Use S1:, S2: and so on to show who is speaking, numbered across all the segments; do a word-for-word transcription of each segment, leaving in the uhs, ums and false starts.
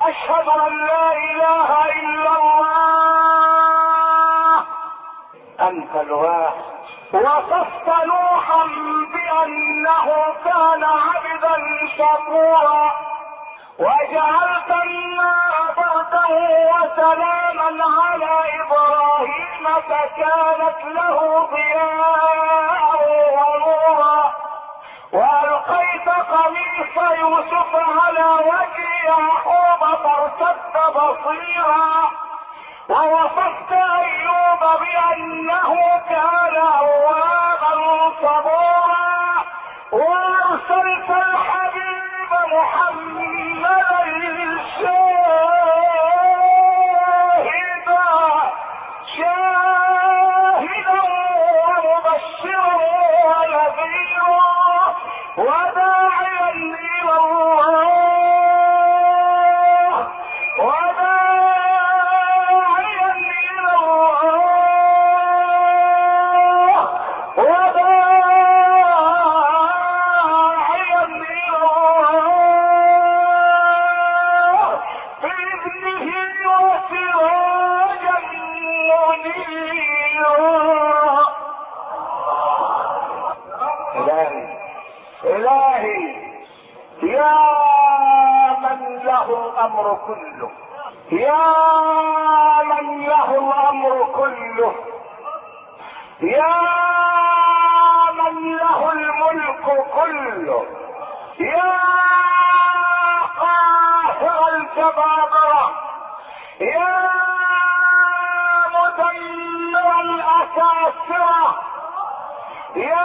S1: أشهد أن لا إله إلا الله أنت الواحد. وصفت نوحا بأنه كان عبدا شكورا، وجعلت النار بردا وسلاما على إبراهيم فكانت له ضياء ونورا، وألقيت قميص يوسف على وجه يعقوب فارتد بصيرا، ووصفت أيوب بأنه كان أوابا صبورا، وأرسلت الحبيب محمدا شاهدا شاهدا ومبشرا ونذيرا وداعيا إلى الله وداعيا إلى الله وداعيا إلى الله بإذنه وسراجا منيرا. إلهي إلهي يا من له الأمر كله، يا من له الأمر كله، يا من له الملك كله، يا قاهر الجبابرة، يا مدمر الأكاسرة، يا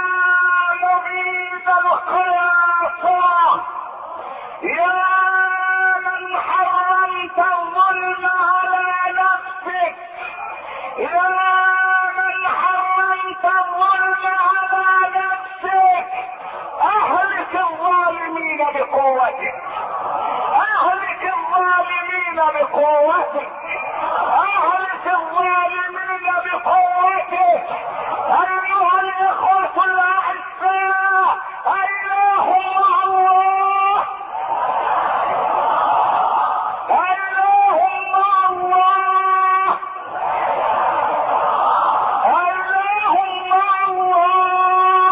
S1: مبيد القياصرة، يا من حرمت الظلم على نفسك، يا من حرمت الظلم على نفسك، اهلك الظالمين بقوتك، اهلك الظالمين بقوتك، اهلك الظالمين بقوتك. ايها الاخوة الاعزاء، اله مع الله، اله مع الله، اله مع الله،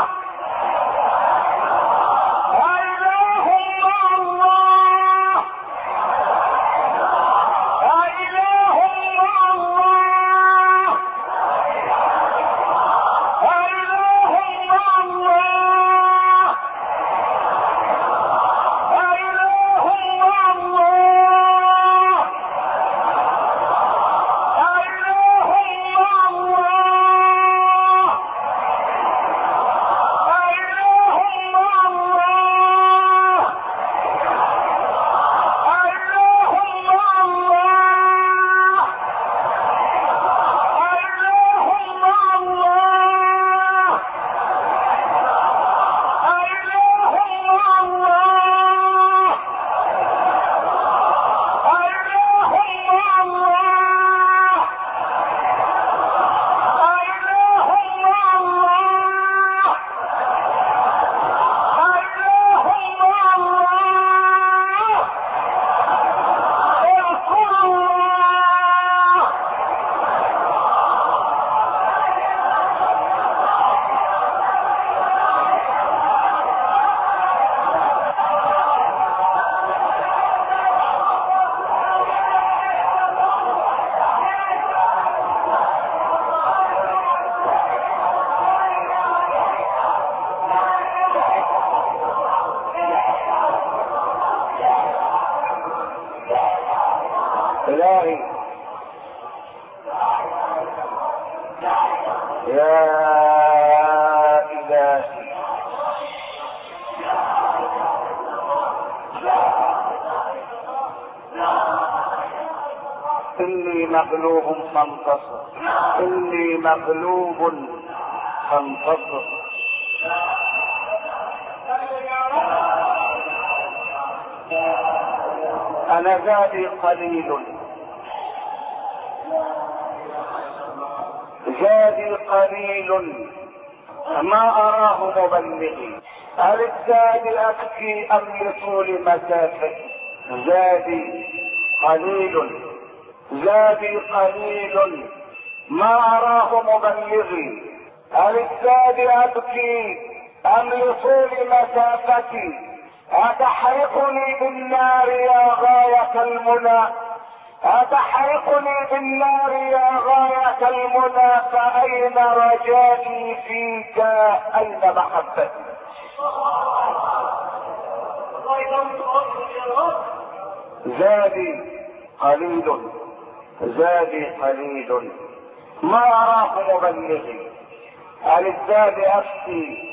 S1: اله مع الله، اله مع الله، اله مع الله، اله مع الله، اله مع الله، اله مع الله، اله مع الله، اله مع الله، اله مع الله، اله مع الله، اله مع الله، اله مع الله. اذكر الله. إلهي يا إلهي إني مغلوب فانتصر، إني مغلوب فانتصر. أنا زادي قليل، زادي قليل ما أراه مبلغي، هل الزاد أبكي أم لطول مسافتي؟ زادي قليل، زادي قليل ما أراه مبلغي. أللزاد أبكي أم لطول مسافتي؟ أتحرقني بالنار يا غاية المنى؟ أتحرقني بالنار يا غاية المنى؟ فأين رجائي فيك؟ أين محبتي؟ زادي قليل، زادي قليل ما أراه مبلغي. أللزاد أبكي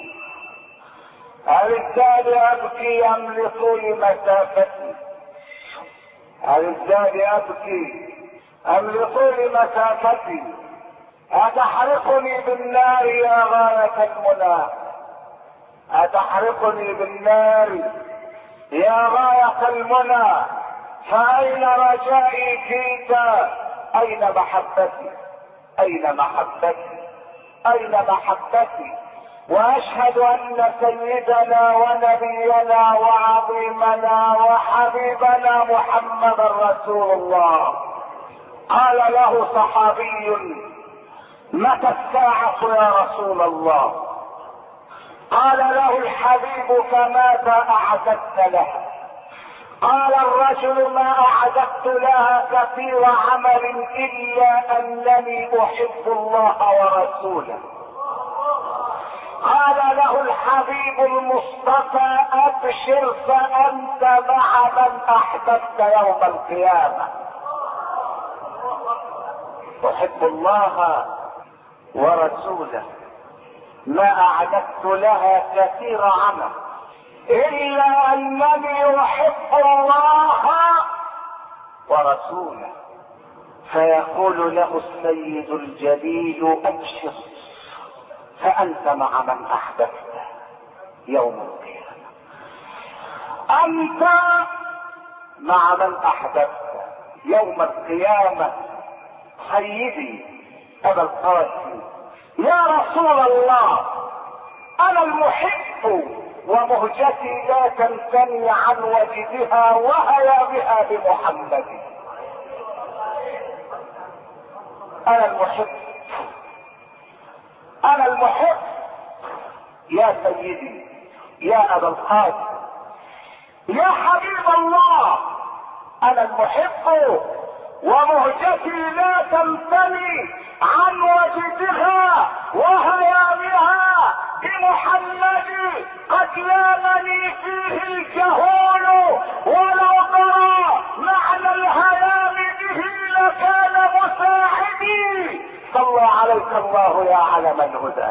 S1: أللزاد أبكي أم لطول مسافتي؟ أللزاد أبكي أم لطول مسافتي؟ أتحرقني بالنار يا غاية المنى؟ أتحرقني بالنار يا غاية المنى؟ فأين رجائي فيك؟ أين محبتي؟ أين محبتي؟ أين محبتي؟ وأشهد أن سيدنا ونبينا وعظيمنا وحبيبنا محمد رسول الله. قال له صحابي: متى الساعة يا رسول الله؟ قال له الحبيب: فماذا أعددت لها؟ قال الرجل: ما أعددت لها كثير عمل إلا أنني أحب الله ورسوله. قال له الحبيب المصطفى: أبشر فأنت مع من أحببت يوم القيامة. أحب الله ورسوله، ما أعددت لها كثير عمل إلا أنني أحب الله ورسوله. فيقول له السيد الجليل: أبشر فأنت مع من أحببت يوم القيامة. أنت مع من أحببت يوم القيامة. سيدي أبا القاسم: يا رسول الله، أنا المحب ومهجتي لا تنثني عن وجدها وهيا بها بمحمد. أنا المحب، أنا المحب يا سيدي يا أبا القاسم، يا حبيب الله، أنا المحب ومهجتي لا تنثني عن وجدها وهيا بها بمحمد. قد لامني فيه الجهول ولو ترى معنى الهيام به لكان مساعدي. صلى عليك الله يا علم الهدى،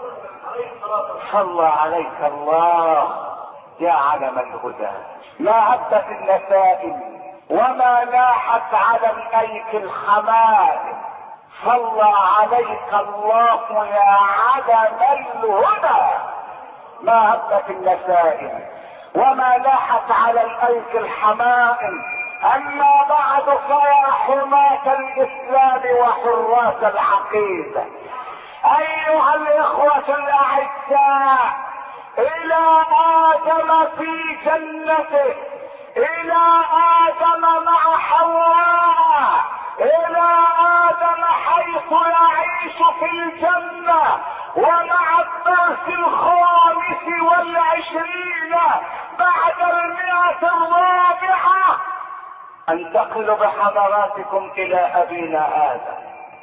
S1: صلى عليك الله يا علم الهدى. ما هبت النسائم وما لاحت على الايك الحمائم. صلى عليك الله يا علم الهدى. ما هبت النسائم وما لاحت على الايك الحمائم. اما بعد فيا حماة الاسلام وحراس العقيدة، ايها الاخوة الاعزاء، الى ادم في جنته، الى ادم مع حواء، الى ادم حيث يعيش في الجنة، ومع الدرس الخامس والعشرين بعد المئة الرابعة انتقل بحضراتكم الى ابينا ادم.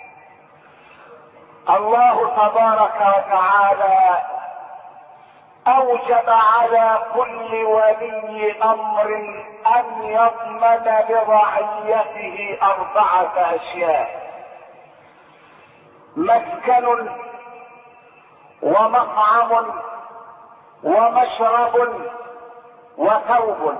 S1: الله تبارك وتعالى اوجب على كل ولي امر ان يضمن لرعيته اربعة اشياء: مسكن ومطعم ومشرب وثوب.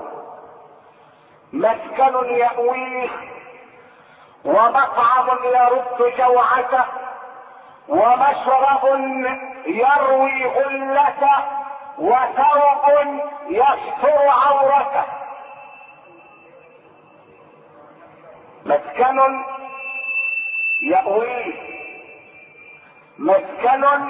S1: مسكن يأويه، ومطعم يرد جوعته، ومشرب يروي غلته، وثوب يستر عورته. مسكن يأويه، مسكن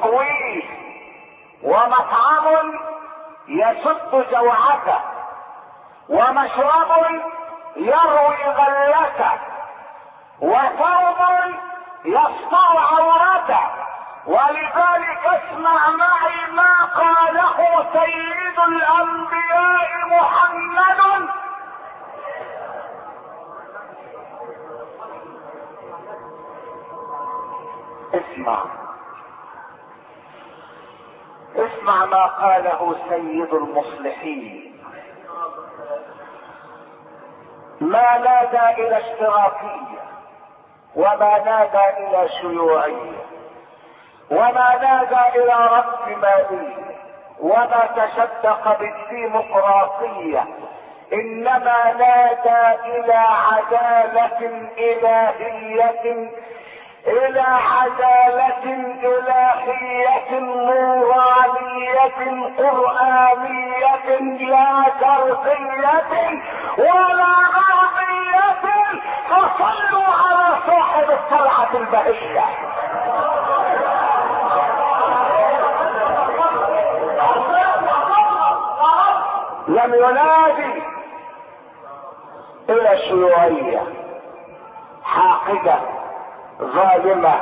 S1: يأويه، ومطعم يسد جوعته، ومشرب يروي غلته، وثوب يستر عورته. ولذلك اسمع معي ما قاله سيد الانبياء محمد اسمع اسمع ما قاله سيد المصلحين. ما نادى الى اشتراكية، وما نادى الى شيوعية، وما نادى الى رأسمالية، وما تشدق بالديمقراطية، انما نادى الى عدالة الهية، الى عدالة الهية نورانية قرآنية لا شرقية ولا غربية. فصلوا على صاحب الطلعة البهية. لم ينادي الى شيوعية حاقدة ظالمة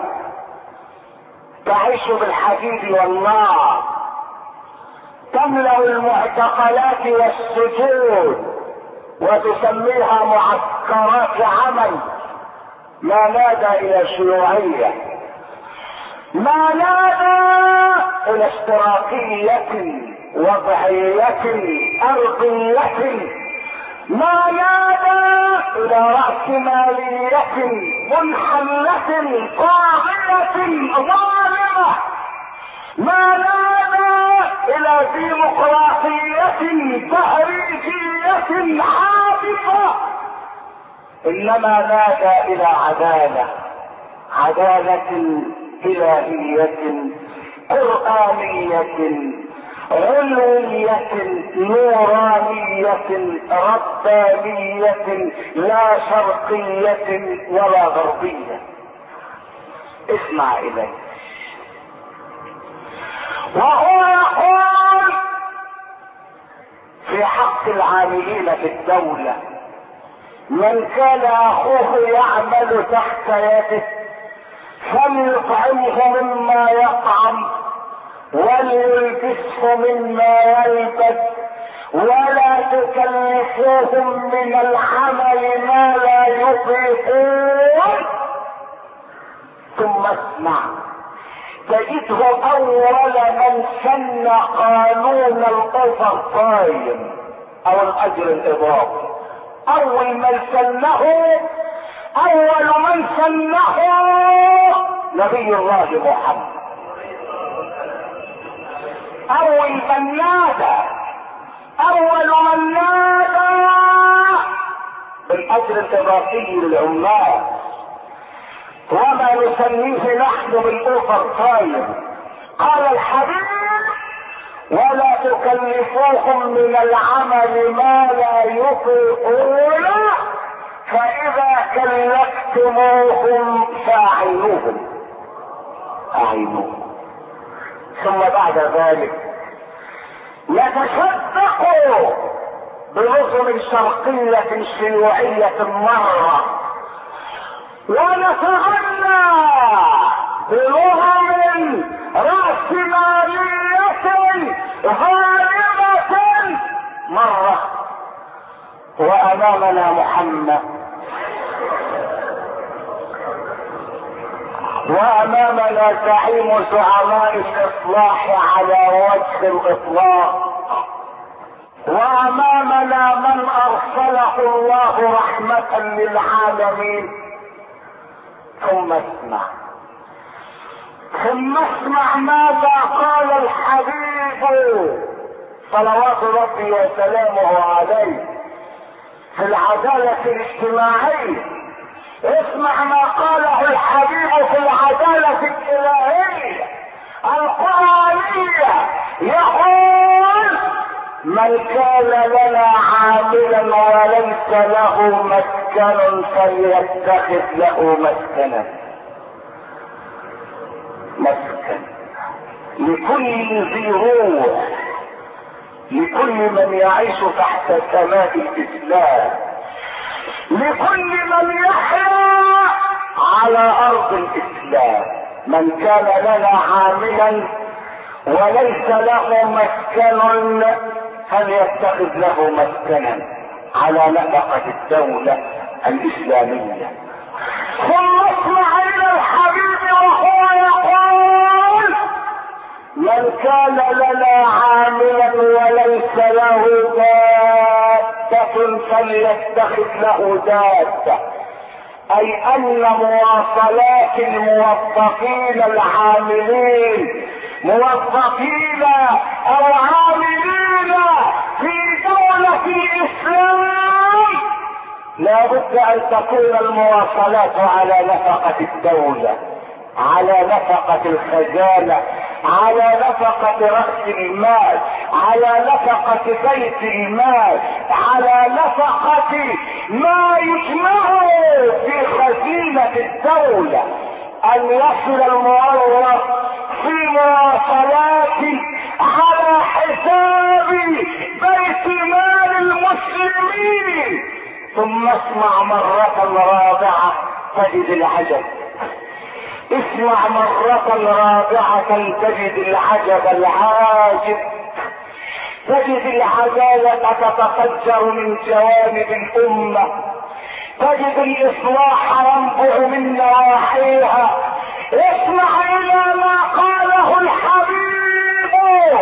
S1: تعيش بالحديد والنار، تملأ المعتقلات والسجون وتسميها معسكرات عمل. ما نادى الى شيوعية، ما نادى الى اشتراكية وضعية ارضية، ما نادى الى رأسمالية منحلة طاغية ظالمة، ما نادى الى ديمقراطية تهريجية حادثة، انما نادى الى عدالة، عدالة الهية قرآنية علوية نورانية ربانية لا شرقية ولا غربية. اسمع اليه. وهو يقول في حق العاملين في الدولة: من كان اخوه يعمل تحت يده فليطعمه مما يطعم وليلبسه مما يلبس، ولا تكلفوهم من العمل ما لا يطيقون. ثم اسمع، تجده اول من سن قانون الاوفر تايم او الاجر الاضافي. اول من سنه اول من سنه نبي الله محمد. اول من نادى اول من نادى بالاجر الاضافي للعمال، وما نسميه نحن بالاوفر تايم. قال الحبيب: ولا تكلفوهم من العمل ما لا يطيقون، فاذا كلفتموهم فاعينوهم اعينوهم. ثم بعد ذلك يتصدقوا بنظم شرقية شيوعية مرة، ونتغنى بنظم رأسمالية غالبة مرة. وامامنا محمد، وامامنا زعيم زعماء الاصلاح على وجه الاطلاق، وامامنا من ارسله الله رحمة للعالمين. ثم اسمع ثم اسمع ماذا قال الحبيب صلوات ربي وسلامه عليه في العدالة الاجتماعية. اسمع ما قاله الحبيب في العدالة الإلهية القرآنية. يقول: من كان لنا عاملا وليس له مسكن فليتخذ له مسكنا. مسكن لكل ذي روح لكل من يعيش تحت سماء الاسلام، لكل من يحيا على ارض الاسلام. من كان لنا عاملا وليس له مسكن فليتخذ له مسكنا على نفقة الدولة الاسلامية. ثم اسمع الى الحبيب وهو يقول: من كان لنا عاملا وليس له دابة فليتخذ له دابة، اي ان مواصلات الموظفين العاملين موظفين او عاملين في دولة الاسلام لا بد ان تكون المواصلات على نفقة الدولة، على نفقة الخزانة، على نفقة رأس المال، على نفقة بيت المال، على نفقة ما يجمع في خزينة الدولة. ان يصل الموظف في مواصلات على حساب بيت مال المسلمين. ثم اسمع مرة رابعة تجد العجب، اسمع مرة رابعة تجد العجب العاجب، تجد العدالة تتفجر من جوانب الأمة، تجد الإصلاح ينبع من نواحيها. اسمع إلى ما قاله الحبيب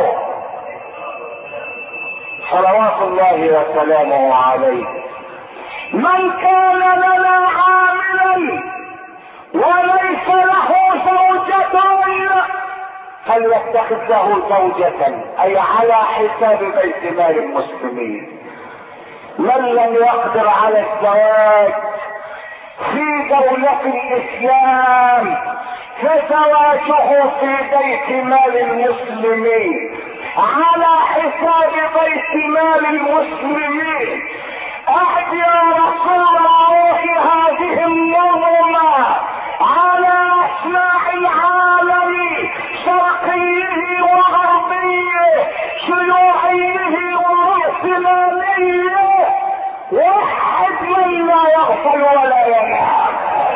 S1: صلوات الله وسلامه عليه: من كان لنا عاملا وليس له زوجة فليتخذ له زوجة، اي على حساب بيت مال المسلمين. من لم يقدر على الزواج في دولة الاسلام فزواجه في بيت مال المسلمين على حساب بيت مال المسلمين. احد يا رسول الله هذه النظمة على اسماع العالم، شرقيه وغربيه، شيوعيه ورأسماليه، وحد من لا يغفل ولا ينام.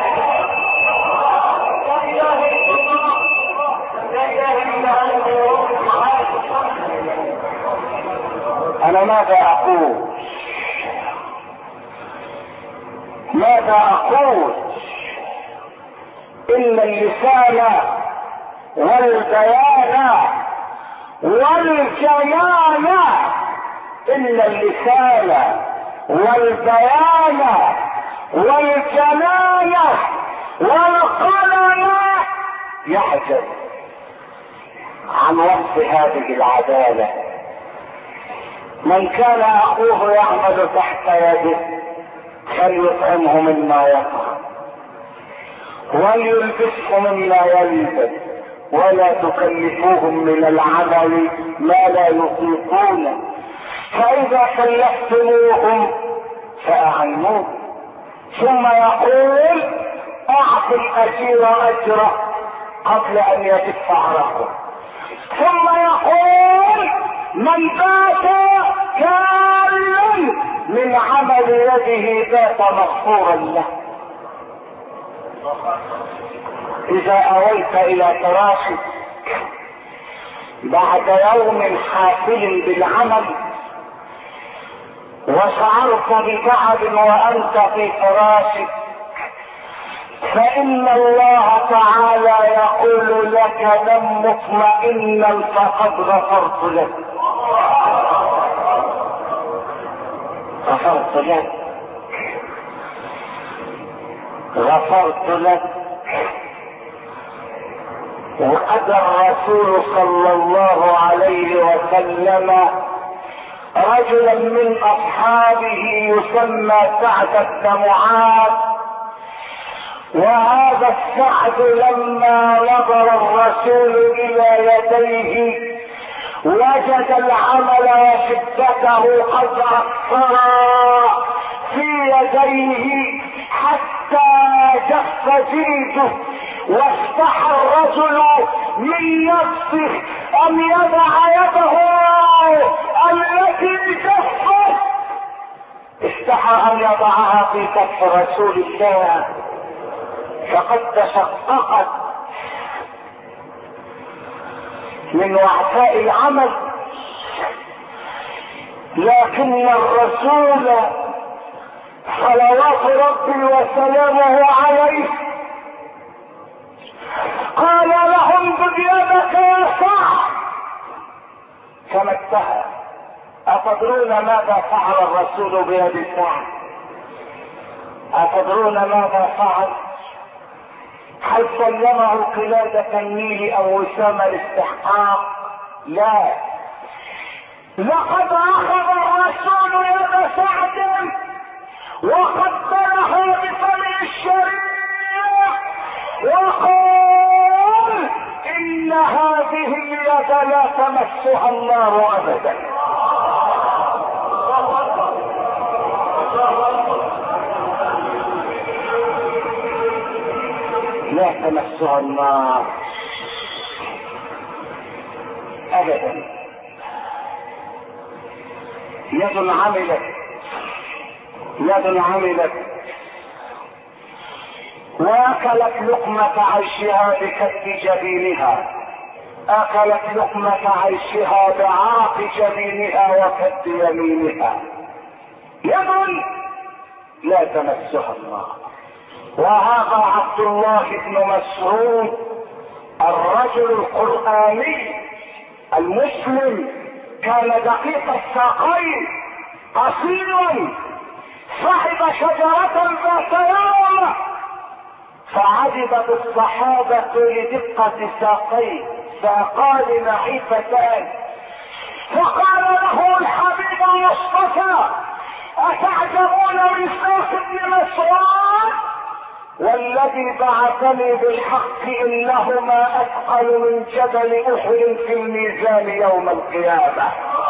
S1: انا ماذا اقول؟ ماذا اقول؟ ان اللسان والبيان والجنان، ان اللسان والبيان والجنان والقلم يعجز عن وصف هذه العدالة. من كان اخوه يعمل تحت يده فليطعمه مما يطعم وليلبسه مما يلبس، ولا تكلفوهم من العمل ما لا يطيقون، فاذا كلفتموهم فاعينوهم. ثم يقول: اعطي الاجير اجره قبل ان يدف عرقه. ثم يقول: من بات كالا من عمل يده بات مغفورا له. اذا اويت الى فراشك بعد يوم حافل بالعمل وشعرت بتعب وانت في فراشك، فان الله تعالى يقول لك: نم مطمئنا فقد غفرت لك. غفرت لك غفرت لك. وأتى الرسول صلى الله عليه وسلم رجلا من أصحابه يسمى سعد بن معاذ، وهذا السعد لما نظر الرسول إلى يديه وجد العمل وشدته قد أثرا في يديه حتى جف جلده، واستحى الرجل من نفسه ان يضع يده التي جفت استحى ان يضعها في كف رسول الله فقد تشققت من وعثاء العمل، لكن الرسول صلوات ربي وسلامه عليه قال لهم خذ يدك يا سعد فمسها. أتدرون ماذا فعل الرسول بيد سعد؟ أتدرون ماذا فعل؟ هل سلمه قلادة النيل او وسام الاستحقاق؟ لا، لقد اخذ الرسول يد سعد وقبله بفمه الشريف وقال ان هذه اليد لا تمسها النار ابدا. لا تمسها النار ابدا. يد عملت، يد عملت واكلت لقمة عيشها بكف جبينها، اكلت لقمة عيشها بعاق جبينها وكف يمينها. يد لا تمسها النار. وهذا عبد الله بن مسعود الرجل القرآني المسلم، كان دقيق الساقين قصيرا، صعد شجرة ذات يوم فعجب بالصحابة لدقة ساقيه، ساقان نحيفتان، فقال له الحبيب المصطفى أتعجبون من ساق ابن مسعود؟ والذي بعثني بالحق انهما اثقل من جبل احد في الميزان يوم القيامة.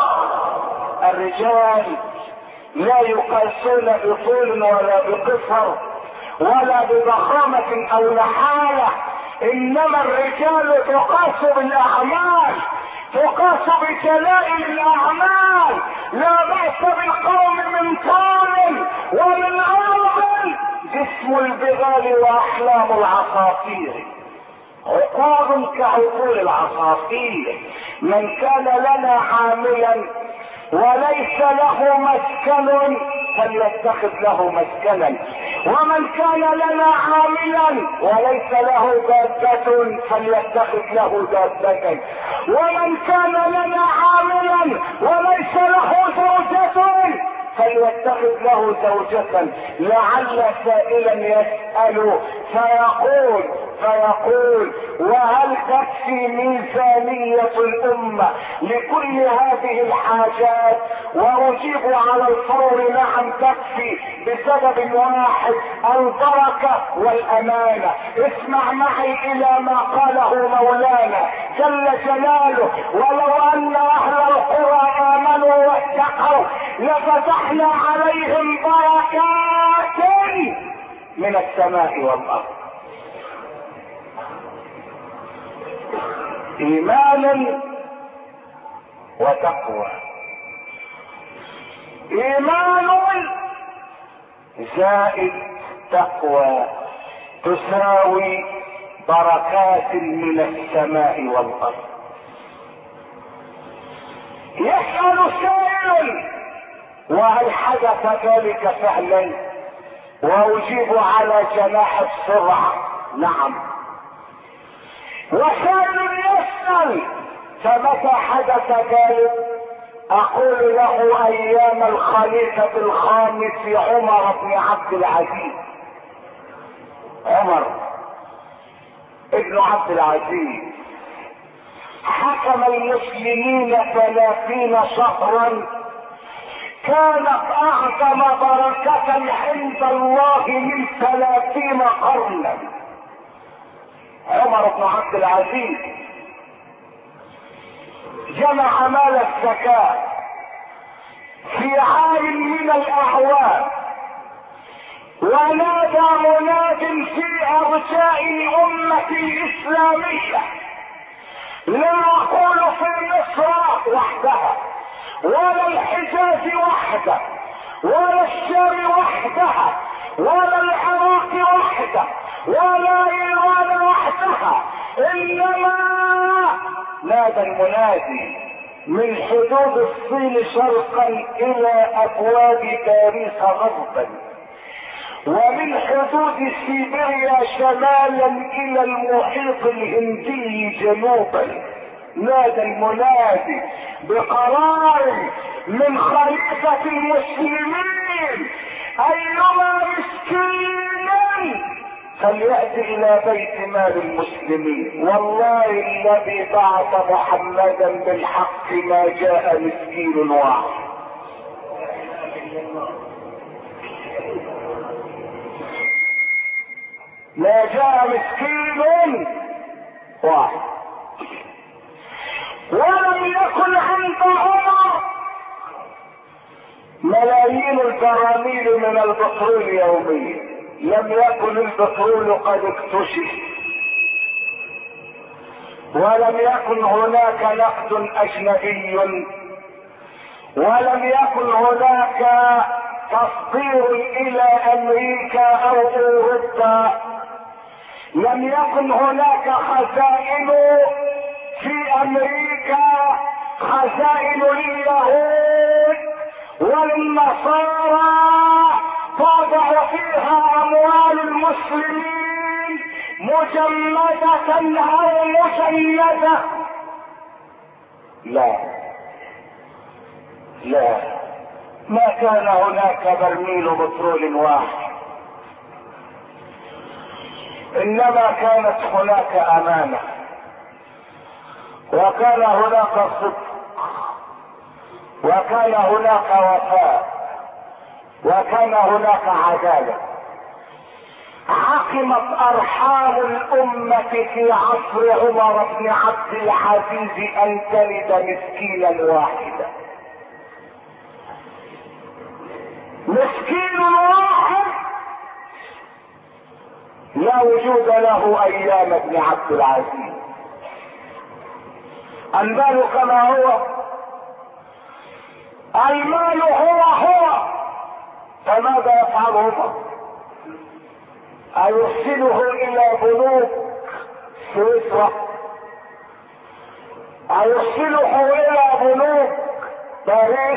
S1: الرجال لا يقاسون بطول ولا بقصر ولا بضخامة او نحالة، انما الرجال تقاس بالاعمال، تقاس بجلائل الاعمال. لا بأس بالقوم من طول ومن عرض، جسم البغال واحلام العصافير، عقاب كعقول العصافير. من كان لنا عاملا وليس له مسكن فليتخذ له مسكنا، ومن كان لنا عاملا وليس له دابة فليتخذ له دابة، ومن كان لنا عاملا وليس له زوجة فليتخذ له زوجة. لعل سائلا يسأل فيقول فيقول وهل تكفي ميزانية الأمة لكل هذه الحاجات؟ وأجيب على الفور نعم تكفي، بسبب واحد: البركة والأمانة. اسمع معي إلى ما قاله مولانا جل جلاله: ولو أن أهل القرى آمنوا واتقوا لفتحنا عليهم بركات من السماء والأرض. إيمانا وتقوى. إيمان زائد تقوى تساوي بركات من السماء والأرض. يسأل سائل: وهل حدث ذلك فعلا؟ وأجيب على جناح السرعة: نعم. وسائل يسأل: فمتى حدث ذلك؟ أقول له: أيام الخليفة الخامس عمر بن عبد العزيز. عمر ابن عبد العزيز حكم المسلمين ثلاثين شهرا، كانت أعظم بركة عند الله من ثلاثين قرنا. عمر بن عبد العزيز جمع مال الزكاة في عام من الأعوام، ونادى مناد في أرجاء الأمة الإسلامية، لا أقول في مصر وحدها ولا الحجاز وحده، ولا الشام وحدها، ولا العراق وحده، ولا ايران وحدها، انما نادى المنادي من حدود الصين شرقا الى ابواب باريس غربا، ومن حدود سيبيريا شمالا الى المحيط الهندي جنوبا. نادى المنادي بقرار من خليفة المسلمين: ايما مسكين فليأتي الى بيت مال المسلمين. والله الذي بعث محمدا بالحق ما جاء مسكين واحد. ما جاء مسكين واحد. ولم يكن عند عمر ملايين البراميل من البترول يوميا، لم يكن البترول قد اكتشف، ولم يكن هناك نقد اجنبي، ولم يكن هناك تصدير الى امريكا او اوروبا، لم يكن هناك خزائن في امريكا، خزائن لليهود وللنصارى توضع فيها اموال المسلمين مجمدة او مجندة. لا لا، ما كان هناك برميل بترول واحد، انما كانت هناك امانة، وكان هناك صدق، وكان هناك وفاء، وكان هناك عدالة. حكمت ارحام الامة في عصر عمر بن عبد العزيز ان تلد مسكينا واحدا. مسكين واحد لا وجود له ايام ابن عبد العزيز. المال كما هو، المال هو هو، فماذا يفعل عمر؟ أيرسله الى بنوك سويسرا؟ أيرسله الى بنوك باريس؟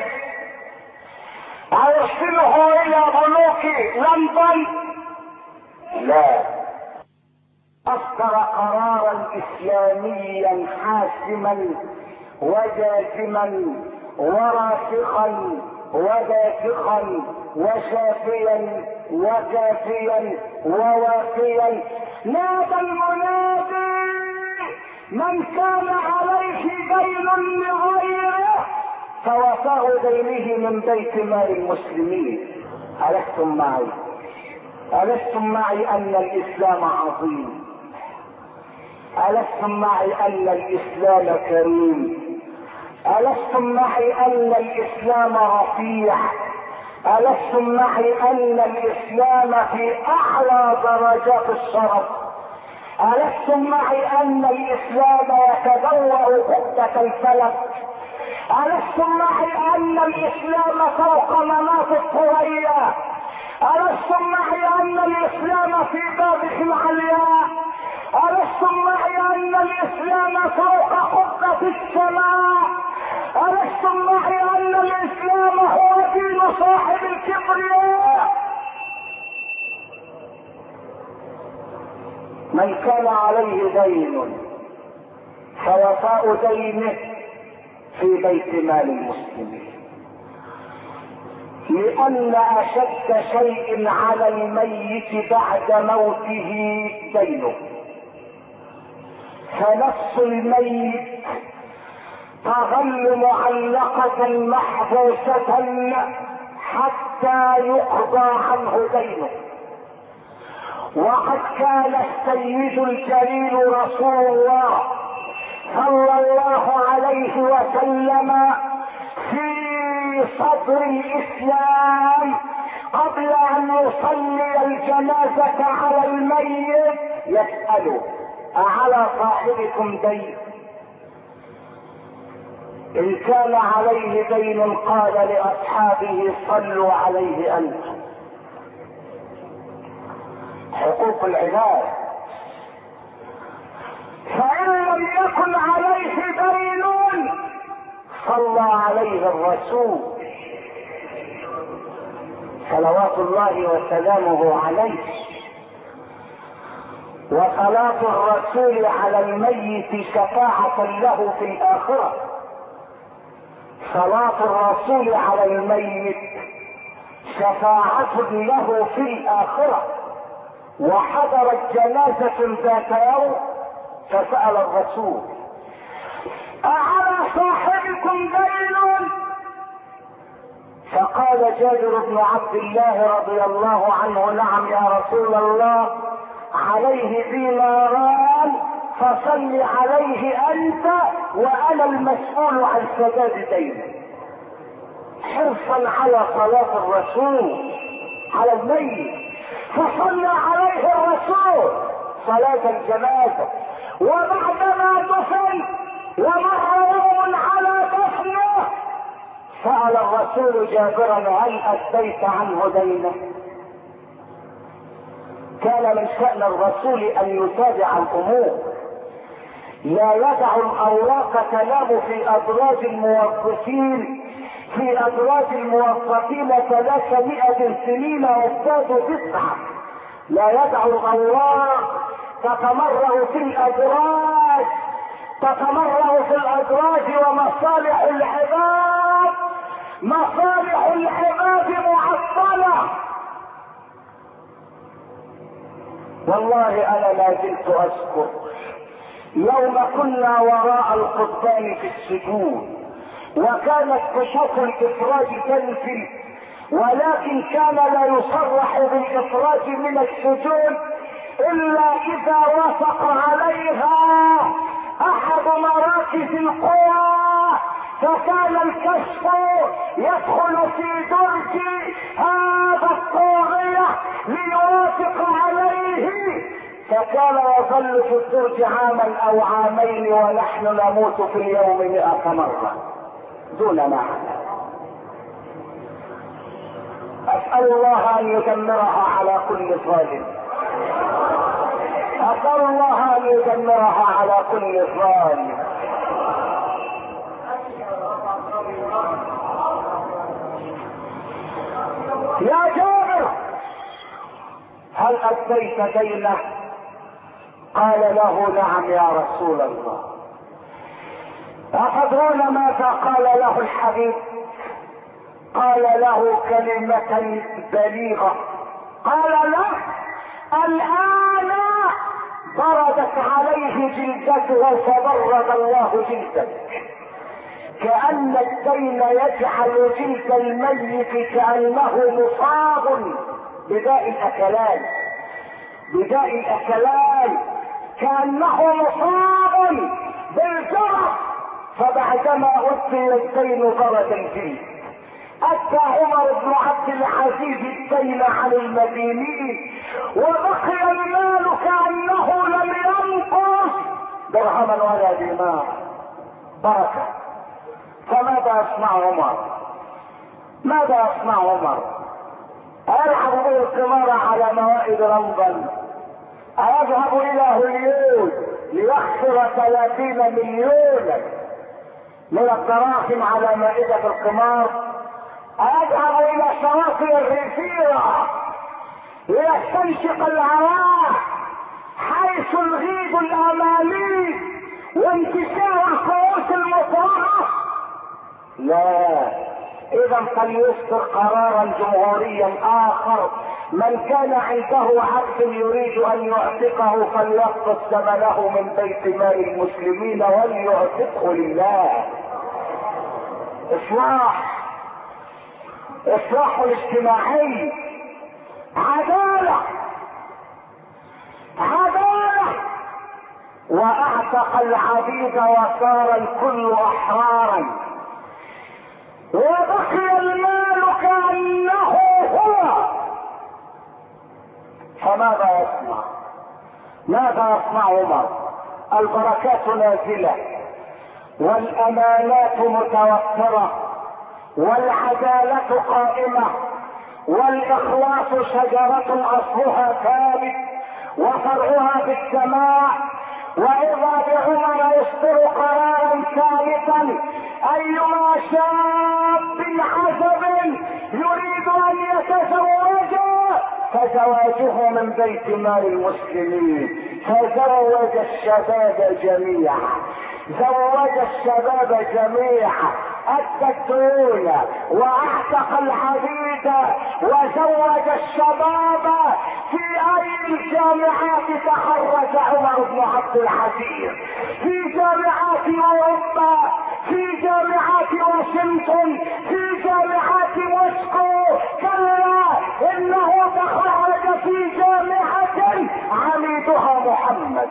S1: أيرسله الى بنوك لندن؟ لا، اصدر قرارا اسلاميا حاسما وجازما وراسخا ودافقا وشافيا وكافيا ووافيا. نادى المنادي: من كان عليه دين لغيره فوفاه دينه من بيت مال المسلمين. ألستم معي؟ ألستم معي أن الإسلام عظيم؟ ألستم معي أن الإسلام كريم؟ ألستم معي أن الإسلام رفيع؟ ألستم معي أن الإسلام في أعلى درجات الشرف؟ ألستم معي أن الإسلام يتبوأ قبة الفلك؟ ألستم معي أن الإسلام فوق مناط الثريا؟ ألستم معي أن الإسلام في بابه العلياء؟ ألستم معي أن الإسلام فوق قبة السماء؟ ألستم معي أن الإسلام هو دين صاحب الكبرياء؟ من كان عليه دين فوفاء دينه في بيت مال المسلمين، لأن أشد شيء على الميت بعد موته دينه، فنفس الميت تظل معلقة محبوسة حتى يقضى عنه دينه. وقد كان السيد الجليل رسول الله صلى الله عليه وسلم في صدر الإسلام قبل أن يصلي الجنازة على الميت يسأله: أعلى صاحبكم دين؟ ان كان عليه دين قال لاصحابه صلوا عليه انتم. حقوق العباد. فان لم يكن عليه دين صلى عليه الرسول صلوات الله وسلامه عليه. وصلاة الرسول على الميت شفاعة له في الآخرة. صلاة الرسول على الميت شفاعة له في الآخرة. وحضرت جنازة ذات يوم فسأل الرسول: أعلى صاحبكم دين؟ فقال جابر بن عبد الله رضي الله عنه: نعم يا رسول الله، عليه ديناران فصل عليه انت وانا المسؤول عن سداد دينه. حرصا على صلاة الرسول على الميت فصلى عليه الرسول صلاة الجنازة. وبعدما دفن ومر يوم على دفنه سأل الرسول جابرا: هل أديت عنه دينه؟ كان من شأن الرسول أن يتابع الأمور، لا يدع الأوراق تنام في أدراج الموظفين في أدراج الموظفين ثلاثمائة سنين وازدادوا تسعة. لا يدع الأوراق تتمرغ في الأدراج تتمرغ في الأدراج ومصالح العباد مصالح العباد معطلة. والله انا لا زلت اذكر يوم كنا وراء القضبان في السجون، وكانت خطوط الافراج تنفي، ولكن كان لا يصرح بالافراج من السجون الا اذا وافق عليها احد مراكز القوى، فكان الكشف يدخل في درج هذا الطاغية ليوافق عليه، فكان يظل في الدرج عاما او عامين ونحن نموت في اليوم مئة مرة دون معنى. اسأل الله ان يدمرها على كل ظالم، اسأل الله ان يدمرها على كل ظالم. يا جابر هل اديت دينه؟ قال له: نعم يا رسول الله. أتدرون ماذا قال له الحبيب؟ قال له كلمة بليغة، قال له: الآن بردت عليه جلدته فبرد الله جلدك. كأن الدين يجعل جلد الميت كأنه مصاب بداء الأكلان بداء الأكلان كأنه مصاب بالجرح، فبعدما ألقي الدين برد الجلد. أتى عمر بن عبد العزيز الدين عن المدينين وبقي المال كأنه لم ينقص درهما ولا دينار، بركة. فماذا يصنع عمر؟ ماذا يصنع عمر؟ أيلعب به القمار على موائد لندن؟ أيذهب إلى هوليود ليخسر ثلاثين مليونا من الدراهم على مائدة القمار؟ أيذهب إلى شواطئ الريفيرا ليستنشق الهواء حيث الغيب الأماليك وانتشار الكؤوس المطرحة؟ لا. اذا فليصدر قرارا جمهوريا اخر: من كان عنده عبد يريد ان يعتقه فليقبض ثمنه من بيت مال المسلمين وليعتقه لله. اصلاح اصلاح اجتماعي، عدالة عدالة. واعتق العبيد وصار الكل احرارا، وبقي المال كأنه هو. فماذا يصنع؟ ماذا يصنع عمر؟ البركات نازلة، والامانات متوفرة والعدالة قائمة والاخلاص شجرة اصلها ثابت وفرعها في السماء. واذا بعمر يصدر قرارا ثابتا ايما شاب عزب يريد ان يتزوج فزواجه من بيت مال المسلمين، فزوج الشباب جميعا، زوج الشباب جميعا، ادى الديون واعتق العبيد وزوج الشباب. في اي الجامعات تخرج عمر بن عبد العزيز؟ في جامعات اوروبا، في جامعات واشنطن، في جامعات موسكو. كلا انه تخرج في جامعة عميدها محمد.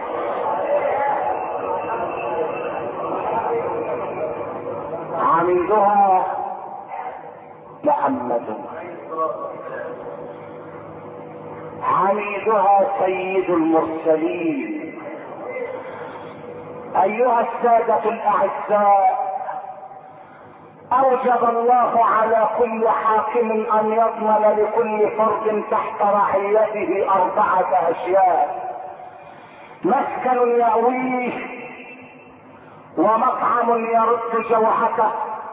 S1: عميدها محمد، عميدها سيد المرسلين. ايها السادة الاعزاء، اوجب الله على كل حاكم ان يضمن لكل فرد تحت رعيته اربعة اشياء: مسكن يأويه، ومطعم يرد جوعته،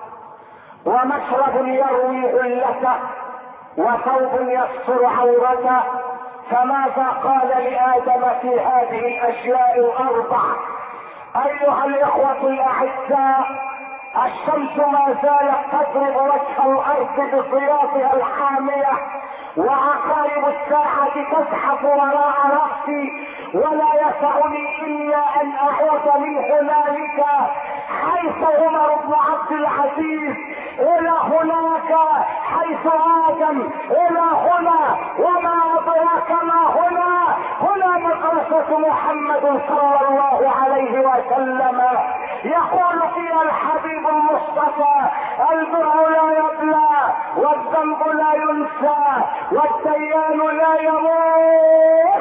S1: ومشرب يروي علته، وثوب يستر عورته. فماذا قال لآدم في هذه الاشياء الاربع؟ ايها الاخوة الاعزاء، الشمس ما زالت تضرب وجه الارض بصياصها الحامية، وعقارب الساعة تزحف وراء رأسي، ولا يسعني الا ان اعود من هنالك حيث عمر بن عبد العزيز الى هناك حيث ادم الى هنا. وما ادراك ما هنا؟ هنا مدرسة محمد صلى الله عليه وسلم. يقول فيها الحبيب المصطفى: البر لا يبلى، والذنب لا ينسى، والديان لا يموت.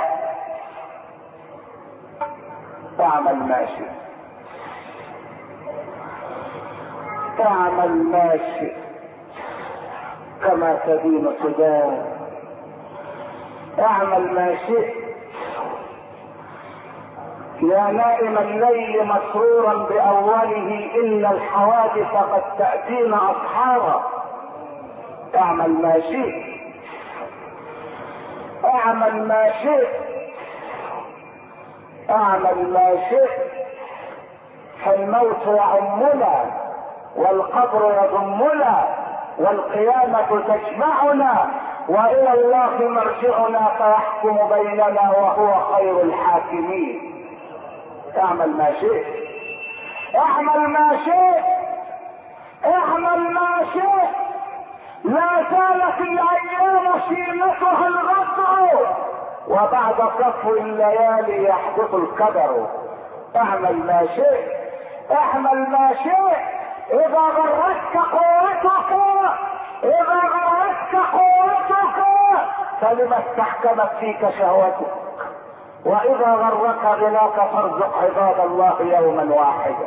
S1: اعمل ماشي، اعمل ماشي، كما تدين تدان. اعمل ما شئت يا نائم الليل مسرورا باوله، ان الحوادث قد تأتينا اصحابا. اعمل ما شئت، اعمل ما شئت، اعمل ما شئت، فالموت يعمنا، والقبر يضمنا، والقيامة تجمعنا، والى الله مرجعنا فيحكم بيننا وهو خير الحاكمين. اعمل ما شئت، اعمل ما شئت، اعمل ما شئت. لا زالت الايام شيمتها الغدر، وبعد صفو الليالي يحدث القدر. اعمل ما شئت، اعمل ما شئت. اذا غرتك قوتك، اذا غرتك قوتك فلما استحكمت فيك شهوتك، واذا غرك غناك فارزق عباد الله يوما واحدا.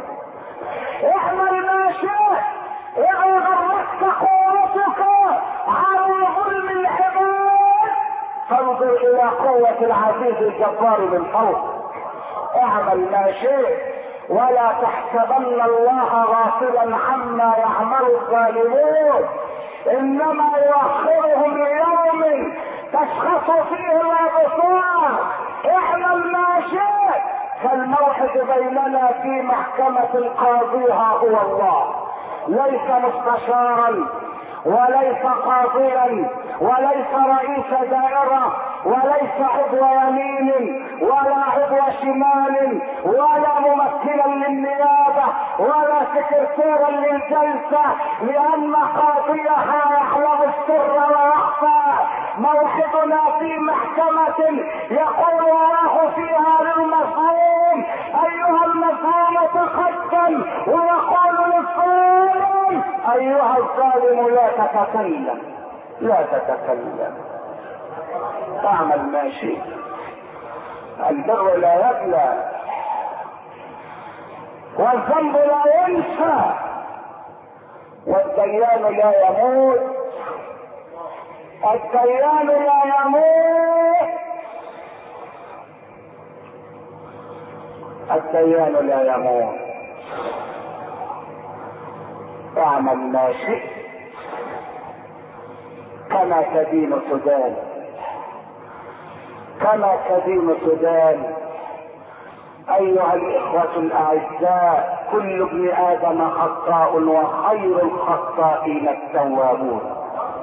S1: اعمل ما شئت. اذا غرتك قوتك على ظلم العباد فانظر الى قوة العزيز الجبار من فوق. اعمل ما شئت، ولا تحسبن الله غافلا عما يعمل الظالمون، انما يؤخرهم ليوم تشخص فيه الابصار. اعمل ما شئت، فالموعد بيننا في محكمة قاضيها هو الله، ليس مستشارا وليس قاضيا وليس رئيس دائرة وليس عضو يمين ولا عضو شمال ولا ممثلا للنيابة ولا سكرتيرا للجلسة، لان قاضيها يعلم السر ويخفى. موعدنا في محكمة يقول الله فيها للمظلوم: ايها المظلوم تقدم، ويقول للظالم: ايها الظالم لا تتكلم، لا تتكلم. اعمل ما شئت، البر لا يبلى. والذنب لا ينسى، والديان لا يموت، الديان لا يموت، الديان لا يموت. اعمل ما شئت كما تدين تدان، كما تدين تدان. ايها الاخوة الاعزاء، كل ابن ادم خطاء وخير الخطائين التوابون.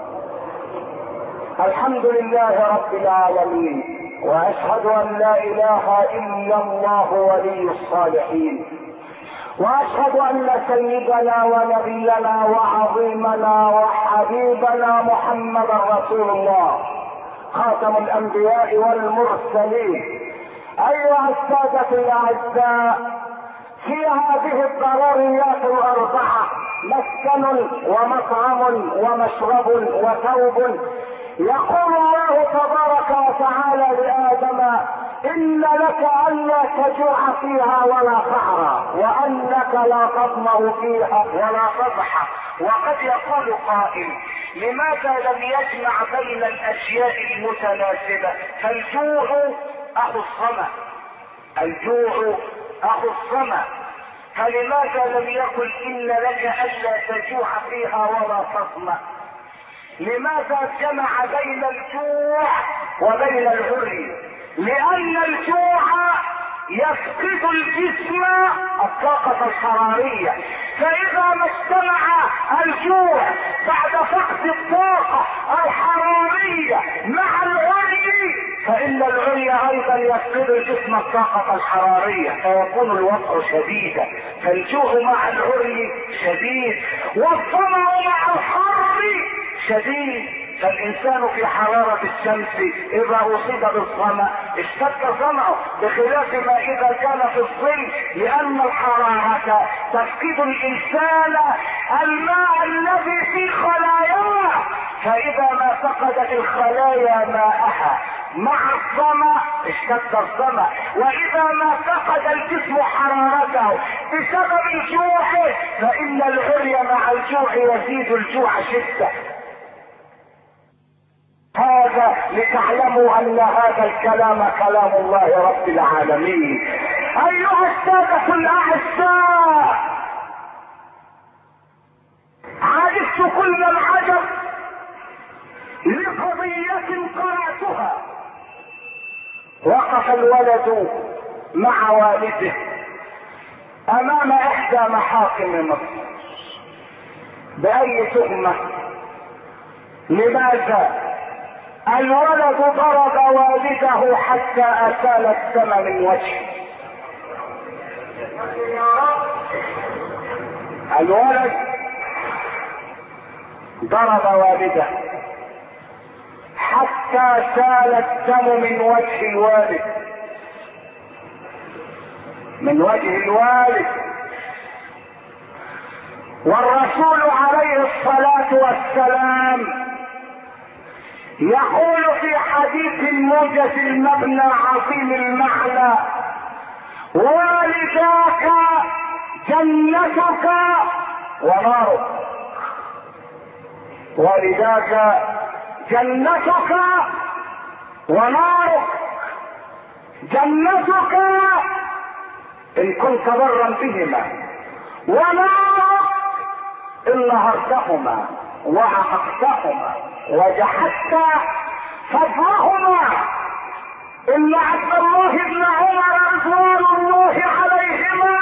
S1: الحمد لله رب العالمين، واشهد ان لا اله الا الله ولي الصالحين، واشهد ان سيدنا ونبينا وعظيمنا وحبيبنا محمدا رسول الله خاتم الانبياء والمرسلين. ايها السادة الاعزاء، في هذه الضروريات الاربعة مسكن ومطعم ومشرب وثوب، يقول الله تبارك وتعالى لآدم: إن لك ألا تجوع فيها ولا تعرى، وأنك لا تظمأ فيها ولا تضحى. وقد يقول قائل: لماذا لم يجمع بين الأشياء المتناسبة؟ فالجوع أخو الظمأ، الجوع أخو الظمأ، فلماذا لم يقل إن لك ألا تجوع فيها ولا تظمأ؟ لماذا جمع بين الجوع وبين العري؟ لأن الجوع يفقد الجسم الطاقة الحرارية، فإذا ما اجتمع الجوع بعد فقد الطاقة الحرارية مع العري، فإن العري أيضا يفقد الجسم الطاقة الحرارية، فيكون الوضع شديدا. فالجوع مع العري شديد، والظمأ مع الحر شديد. فالانسان في حرارة الشمس اذا اصيب بالظمأ اشتد ظمأه، بخلاف ما اذا كان في الظل، لان الحرارة تفقد الانسان الماء الذي في خلاياه، فاذا ما فقدت الخلايا ماءها مع الظمأ اشتد الظمأ، واذا ما فقد الجسم حرارته بسبب الجوع فان العري مع الجوع يزيد الجوع شدة. هذا لتعلموا ان هذا الكلام كلام الله رب العالمين. ايها السادة الاعزاء، عجبت كل العجب لقضية قرأتها. وقف الولد مع والده امام احدى محاكم مصر باي تهمة. لماذا؟ الولد ضرب والده حتى اسال الدم من وجهه. الولد ضرب والده حتى سال الدم من وجه الوالد، من وجه الوالد. والرسول عليه الصلاة والسلام يقول في حديث موجز المبنى عظيم المعنى: والداك جنتك ونارك، والداك جنتك ونارك. جنتك ان كنت برا بهما، ونارك ان نهرتهما وعققتهما وجحدت فضلهما. ان عبد الله بن عمر رضوان الله عليهما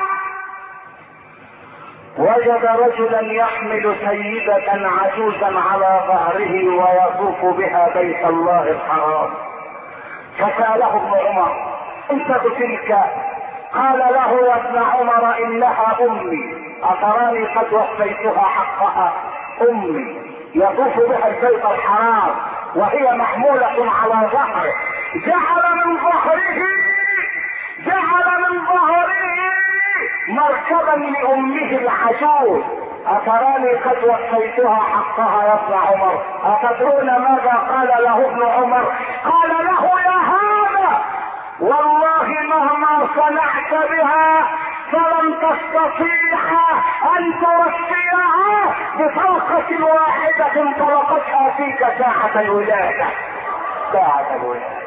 S1: وجد رجلا يحمل سيدة عجوزا على ظهره ويطوف بها بيت الله الحرام، فسأله ابن عمر: انت بتلك؟ قال له: يا ابن عمر انها امي، اتراني قد وفيتها حقها. امي يطوف بها البيت الحرام وهي محمولة على ظهره. جعل من ظهره جعل من ظهره مركبا لامه العجوز. اتراني قد وفيتها حقها يا ابن عمر. اتدرون ماذا قال له ابن عمر؟ قال له: يا هذا والله مهما صنعت بها فلم تستطيع ان توفيها بطلقة واحدة طلقتها فيك ساعة الولادة. ساعة الولادة.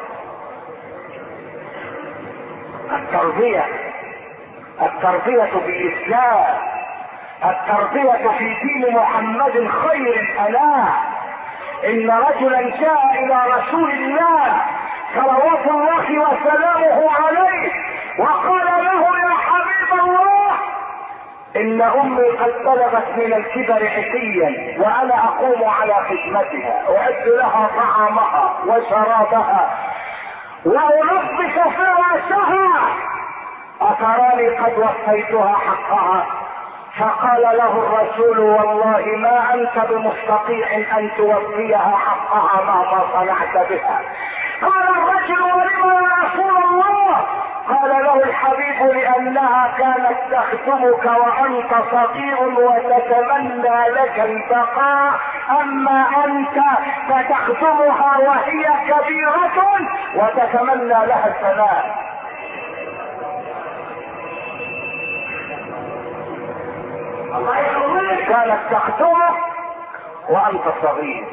S1: التربية التربية في الإسلام، التربية في دين محمد خير الأنام. إن رجلا جاء إلى رسول الله صلوات الله وسلامه عليه وقال له: يا حبيب الله، إن أمي قد بلغت من الكبر عتيا وأنا أقوم على خدمتها، أعد لها طعامها وشرابها وأنظف فراشها، أتراني قد وفيتها حقها؟ فقال له الرسول: والله ما أنت بمستطيع أن توفيها حقها مهما صنعت بها. قال الرجل: ولم يا رسول الله؟ قال له الحبيب: لأنها كانت تخدمك وأنت صغير وتتمنى لك البقاء، أما أنت فتخدمها وهي كبيرة وتتمنى لها الفناء. كانت تخدمك وأنت صغير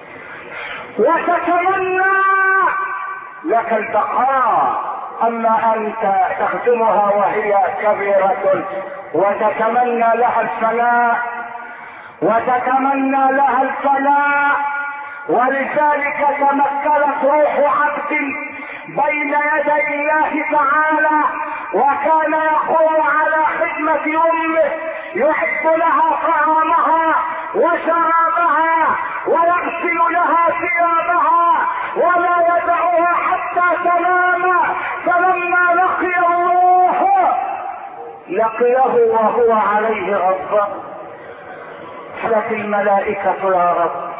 S1: وتتمنى لك البقاء، أما أنت تخدمها وهي كبيرة وتتمنى لها الفناء وتتمنى لها الفناء. ولذلك تمثلت روح عبد بين يدي الله تعالى، وكان يقوم على خدمة أمه، يحب لها طعامها وشرابها ويغسل لها ثيابها ولا يدعها حتى تنام. فلما لقي الله لقيه وهو عليه غضبان، قالت الملائكة: يا رب،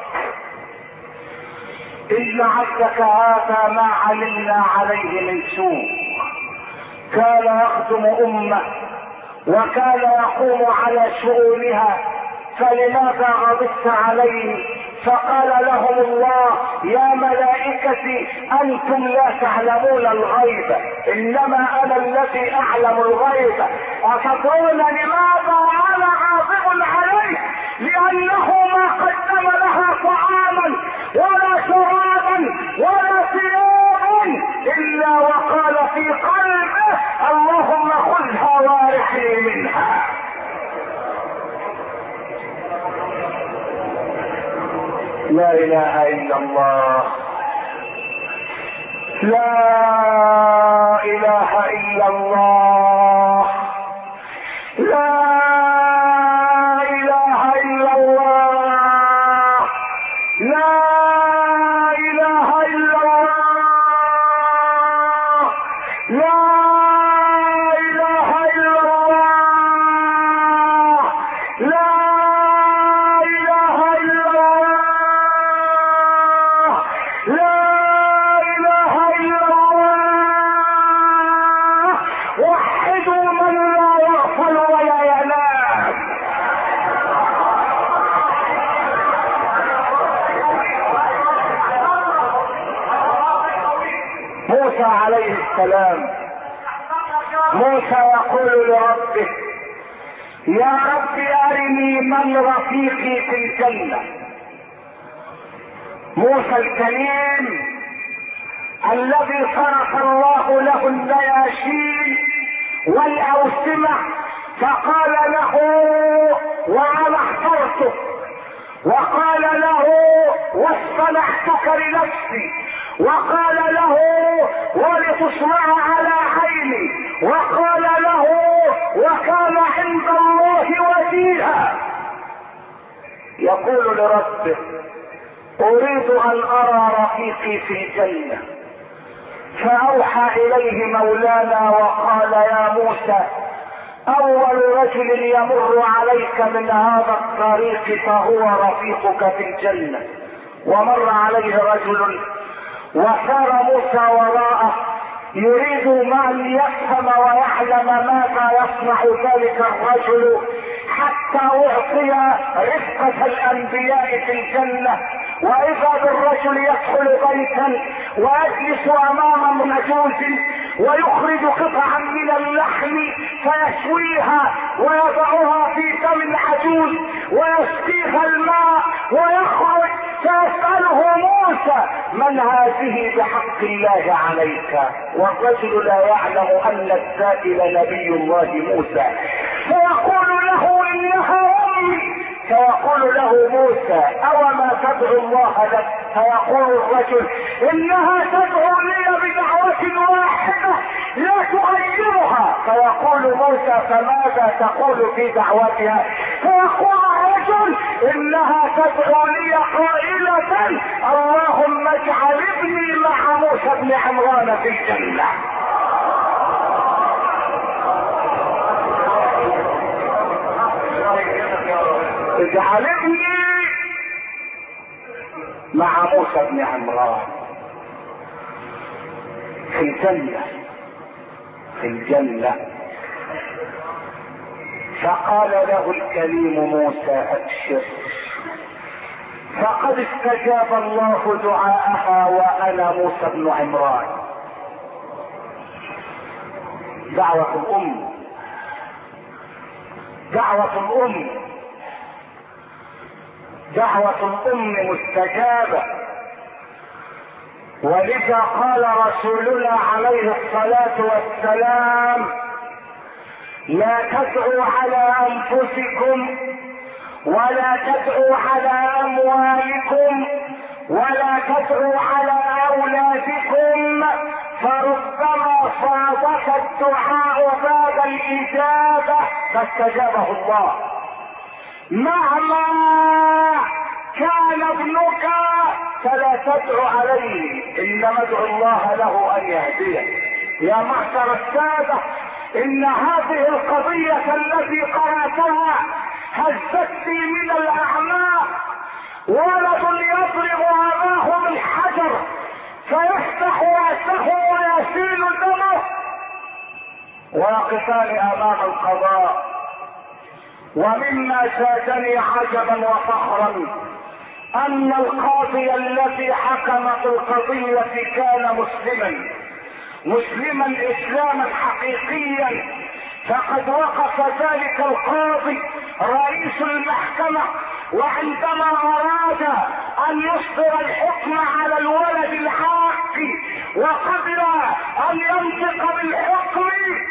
S1: إن عبدك هذا ما علمنا عليه من سوء، كان يخدم أمه وكان يقوم على شؤونها، فلماذا غضبت عليه؟ فقال لهم الله: يا ملائكتي، أنتم لا تعلمون الغيب، إنما أنا الذي أعلم الغيب. أتدرون لماذا أنا غاضب عليه؟ لأنه ما قدم لها طعاما ولا شرابا ولا ثيابا إلا وقال في قلبه: اللهم خذها وارحني منها. لا إله إلا الله، لا إله إلا الله، لا إله إلا الله، لا إله إلا الله، لا إله إلا الله، لا موسى عليه السلام. موسى يقول لربه: يا رب أرني من رفيقي في الجنة. موسى الكريم الذي صرف الله له النياشين والأوسمة، فقال له: وأنا اخترتك، وقال له: واصطنعتك لنفسي، وقال له: ولتصنع على عيني، وقال له: وكان عند الله وجيها. يقول لربه: أريد أن أرى رفيقي في الجنة. فأوحى إليه مولانا وقال: يا موسى، أول رجل يمر عليك من هذا الطريق فهو رفيقك في الجنة. ومر عليه رجل وسار موسى وراءه يريد أن يفهم ويعلم ماذا يصنع ذلك الرجل، حتى أعطي رفقة الأنبياء في الجنة. وإذا بالرجل يدخل بيتا ويجلس أمام عجوز ويخرج قطعا من اللحم فيشويها ويضعها في فم عجوز ويسقيها الماء ويخرج فيسأله موسى من هذه بحق الله عليك؟ والرجل لا يعلم ان السائل نبي الله موسى، فيقول له انها امي، فيقول له موسى اوما تدعو الله لك؟ فيقول الرجل انها تدعو لي بدعوة واحدة لا تغيرها. فيقول موسى فماذا تقول في دعوتها؟ فيقول الرجل انها تدعو لي قائلة اللهم اجعل ابني مع موسى بن عمران في الجنة. اجعل ابني مع موسى بن عمران في الجنة في الجنة. فقال له الكريم موسى ابشر فقد استجاب الله دعاءها وانا موسى بن عمران. دعوة الام دعوة الام دعوة الام مستجابة، ولذا قال رسولنا عليه الصلاة والسلام لا تدعوا على انفسكم ولا تدعوا على اموالكم ولا تدعوا على اولادكم فربما صادف الدعاء باب الاجابة فاستجابه الله. مهما كان ابنك فلا تدعو عليه، انما ادعو الله له ان يهديه. يا معشر السادة، ان هذه القضية التي قرأتها هزتني من الاعماق. ولد يضرب اباه بالحجر فيفتح راسه ويسيل دمه ويقفان امام القضاء. ومما زادني عجبا وفخرا ان القاضي الذي حكم في القضية كان مسلما مسلما اسلاما حقيقيا. فقد وقف ذلك القاضي رئيس المحكمة وعندما اراد ان يصدر الحكم على الولد العاق وقبل ان ينطق بالحكم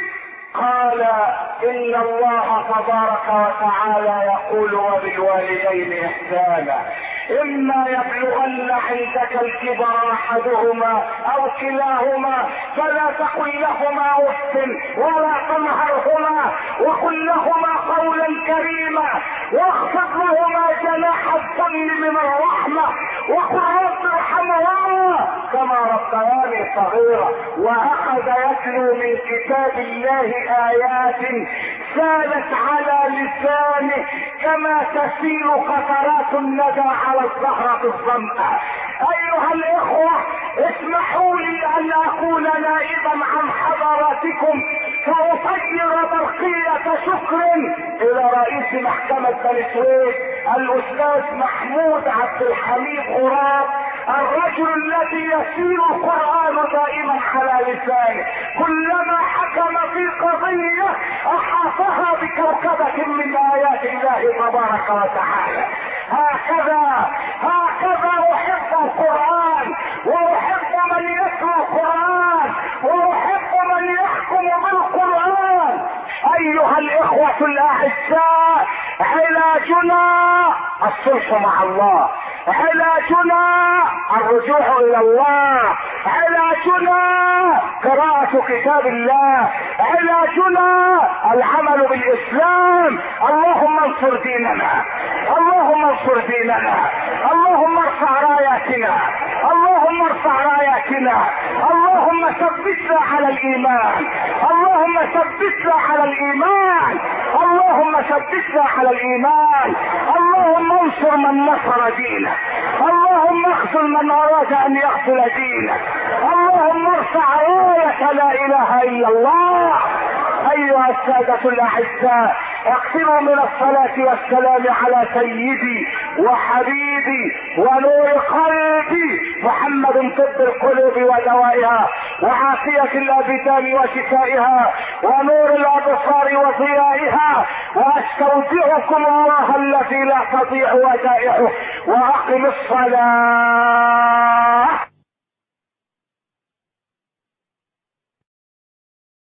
S1: قال ان الله تبارك وتعالى يقول وبالوالدين احسانا اما يبلغن عندك الكبر احدهما او كلاهما فلا تقل لهما اف ولا تنهرهما وقل لهما قولا كريما واخفض لهما جناح الذل من الرحمة وقل رب ارحمهما كما ربياني صغيرا. واخذ يتلو من كتاب الله ايات سالت على لسانه كما تسيل قطرات الندى على الزهرة الظمأ. ايها الاخوة، اسمحوا لي ان اكون نائبا عن حضراتكم فاطير برقية شكر الى رئيس محكمة بني سويف الاستاذ محمود عبد الحميد غراب، الرجل الذي يسير القرآن دائما على لسانه، كلما حكم في قضية احاطها بكوكبة من ايات الله تبارك وتعالى. هكذا هكذا احب القرآن واحب من يتلو القرآن واحب من يحكم بالقرآن. ايها الاخوة الاعزاء، علاجنا الصلح مع الله، علاجنا الرجوع الى الله، علاجنا قراءة كتاب الله، علاجنا العمل بالاسلام. اللهم انصر ديننا، اللهم انصر ديننا، اللهم ارفع راياتنا، اللهم ارفع راياتنا، اللهم ثبتنا على الايمان، اللهم ثبتنا على الايمان، اللهم ثبتنا على الايمان. اللهم انصر من نصر دينك، اللهم اخذل من اراد ان يخذل دينك، اللهم ارفع راية لا اله الا الله. ايها السادة الاعزاء، اكثروا من الصلاة والسلام على سيدي وحبيبي ونور قلبي محمد، طب القلوب ودوائها وعافية الابدان وشفائها ونور الابصار وضيائها، واستودعكم الله الذي لا تضيع ودائعه، واقم الصلاة.